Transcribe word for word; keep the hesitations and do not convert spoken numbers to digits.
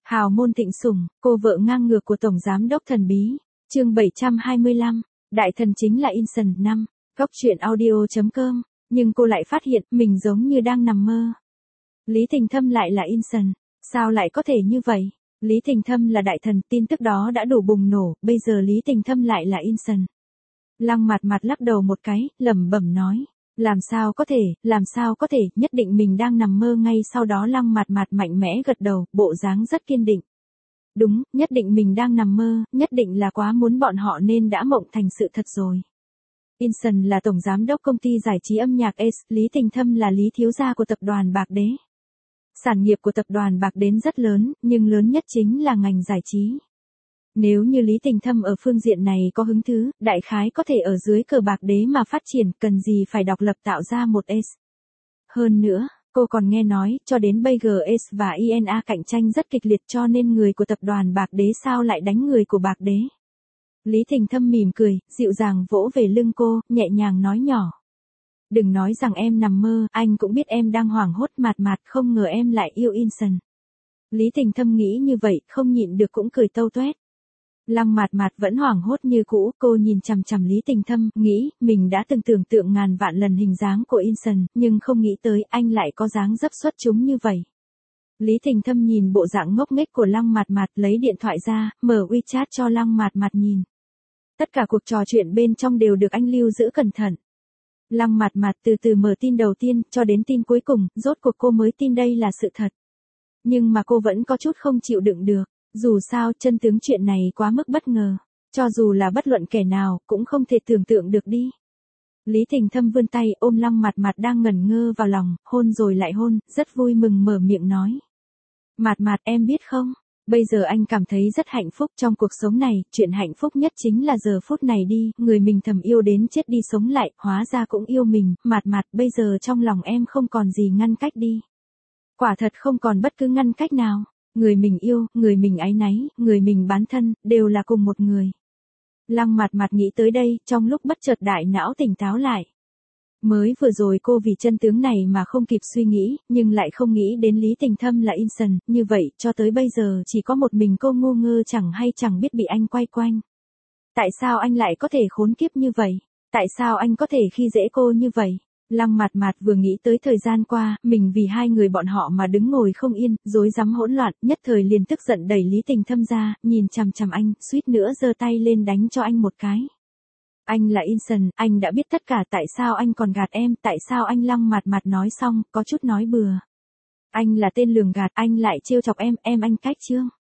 Hào môn thịnh sủng, cô vợ ngang ngược của Tổng Giám đốc thần bí. Chương bảy trăm hai mươi lăm, đại thần chính là Inson. Năm, góc truyện audio chấm com, nhưng cô lại phát hiện mình giống như đang nằm mơ. Lý Thịnh Thâm lại là Inson, sao lại có thể như vậy? Lý Thịnh Thâm là đại thần, tin tức đó đã đủ bùng nổ, bây giờ Lý Thịnh Thâm lại là Inson. Lăng Mạt Mạt lắc đầu một cái, lẩm bẩm nói, làm sao có thể, làm sao có thể, nhất định mình đang nằm mơ. Ngay sau đó Lăng Mạt Mạt mạnh mẽ gật đầu, bộ dáng rất kiên định. Đúng, nhất định mình đang nằm mơ, nhất định là quá muốn bọn họ nên đã mộng thành sự thật rồi. Inson là tổng giám đốc công ty giải trí âm nhạc Ace, Lý Thịnh Thâm là Lý thiếu gia của tập đoàn Bạc Đế. Sản nghiệp của tập đoàn Bạc Đế rất lớn, nhưng lớn nhất chính là ngành giải trí. Nếu như Lý Thịnh Thâm ở phương diện này có hứng thú, đại khái có thể ở dưới cờ Bạc Đế mà phát triển, cần gì phải độc lập tạo ra một Ace. Hơn nữa, cô còn nghe nói, cho đến bây giờ Ace và i en a cạnh tranh rất kịch liệt, cho nên người của tập đoàn Bạc Đế sao lại đánh người của Bạc Đế. Lý Thịnh Thâm mỉm cười, dịu dàng vỗ về lưng cô, nhẹ nhàng nói nhỏ. Đừng nói rằng em nằm mơ, anh cũng biết em đang hoảng hốt. Mạt Mạt, không ngờ em lại yêu Inson. Lý Thịnh Thâm nghĩ như vậy, không nhịn được cũng cười tâu tuét. Lăng Mạt Mạt vẫn hoảng hốt như cũ, cô nhìn chằm chằm Lý Thịnh Thâm, nghĩ, mình đã từng tưởng tượng ngàn vạn lần hình dáng của Inson, nhưng không nghĩ tới anh lại có dáng dấp xuất chúng như vậy. Lý Thịnh Thâm nhìn bộ dạng ngốc nghếch của Lăng Mạt Mạt, lấy điện thoại ra, mở WeChat cho Lăng Mạt Mạt nhìn. Tất cả cuộc trò chuyện bên trong đều được anh lưu giữ cẩn thận. Lăng Mạt Mạt từ từ mở tin đầu tiên, cho đến tin cuối cùng, rốt cuộc cô mới tin đây là sự thật. Nhưng mà cô vẫn có chút không chịu đựng được. Dù sao, chân tướng chuyện này quá mức bất ngờ. Cho dù là bất luận kẻ nào, cũng không thể tưởng tượng được đi. Lý Thịnh Thâm vươn tay, ôm Lăng Mạt Mạt đang ngẩn ngơ vào lòng, hôn rồi lại hôn, rất vui mừng mở miệng nói. Mạt Mạt, em biết không, bây giờ anh cảm thấy rất hạnh phúc trong cuộc sống này, chuyện hạnh phúc nhất chính là giờ phút này đi, người mình thầm yêu đến chết đi sống lại, hóa ra cũng yêu mình. Mạt Mạt, bây giờ trong lòng em không còn gì ngăn cách đi. Quả thật không còn bất cứ ngăn cách nào. Người mình yêu, người mình áy náy, người mình bán thân, đều là cùng một người. Lăng Mạt Mạt nghĩ tới đây, trong lúc bất chợt đại não tỉnh táo lại. Mới vừa rồi cô vì chân tướng này mà không kịp suy nghĩ, nhưng lại không nghĩ đến Lý Thịnh Thâm là Inson, như vậy, cho tới bây giờ chỉ có một mình cô ngu ngơ chẳng hay chẳng biết bị anh quay quanh. Tại sao anh lại có thể khốn kiếp như vậy? Tại sao anh có thể khi dễ cô như vậy? Lăng Mạt Mạt vừa nghĩ tới thời gian qua, mình vì hai người bọn họ mà đứng ngồi không yên, rối rắm hỗn loạn, nhất thời liền tức giận đẩy Lý Thịnh Thâm ra, nhìn chằm chằm anh, suýt nữa giơ tay lên đánh cho anh một cái. Anh là Inson, anh đã biết tất cả, tại sao anh còn gạt em, tại sao anh? Lăng Mạt Mạt nói xong, có chút nói bừa. Anh là tên lường gạt, anh lại trêu chọc em, em anh cách chưa?